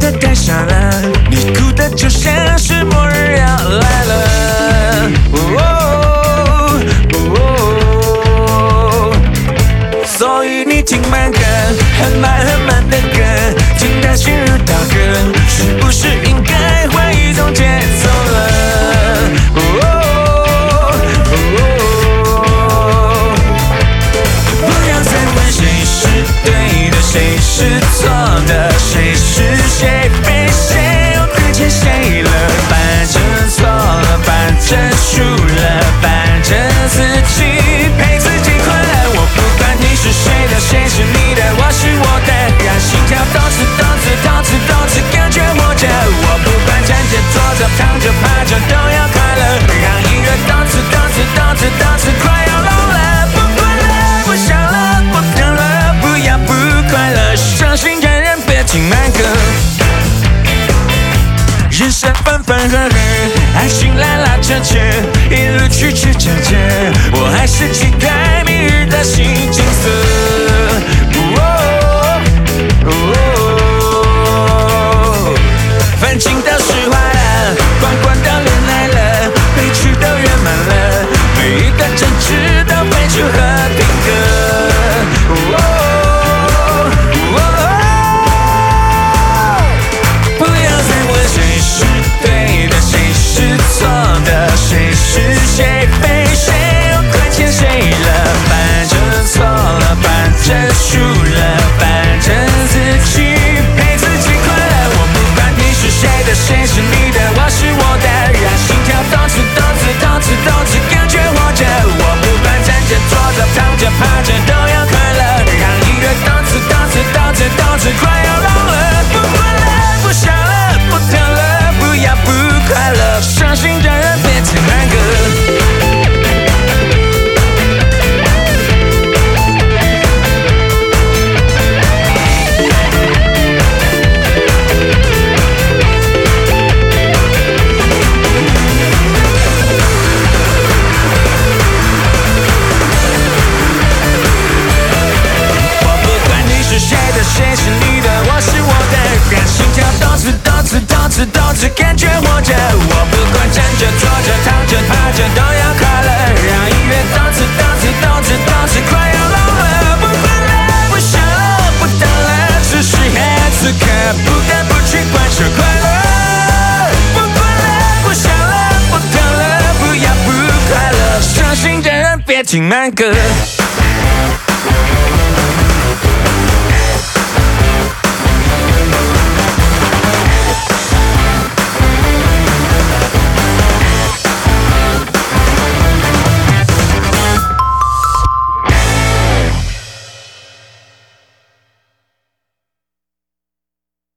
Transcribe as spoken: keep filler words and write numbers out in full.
的太傻了，你哭的就像是末日要来了。哦哦哦，所以你听慢歌，很慢很慢的歌，听它心如刀割，是不是应该换一种节奏了？哦哦哦，不要再问谁是对的，谁是错的，谁是谁非谁又亏欠谁了？反正错了，反正输了，反正自己陪自己快乐。我不管你是谁的，谁是你的，我是我的，让心跳动次动次动次动次感觉活着。我不管站着坐着躺着趴着都要快乐，让音乐动次动次动次动次快要聋了。不快乐，不想了，不疼了，不要不快乐，伤心的人别听慢歌。人生分分合合，爱情拉拉扯扯，一路曲曲折折，我还是期待明日的新景色。哦哦，烦情都释怀了，关关都恋爱了，悲剧都圆满了，每一个争执都飞出和平歌。哦哦哦，不要再问谁是对的，谁是错的，谁是谁非谁又亏欠谁了？反正错了，反正输了，反正自己陪自己快乐。我不管你是谁的，谁是你的，我是我的，让心跳动次动次动次动次感觉活着。我不管站着坐着躺着趴着都要快乐，让音乐动次动次动次动次快要聋了。不快乐，不想了，不疼了，不要不快乐，伤心的人别听慢歌。谁是你的，我是我的，让心跳动次动次动次动次感觉活着。我不管站着坐着躺着趴着都要快乐，让音乐动次动次动次动次快要聋了。不快乐，不想了，不等了，此时此刻不得不去贯彻快乐。不快乐，不想了，不等了，不要不快乐，伤心的人别听慢歌。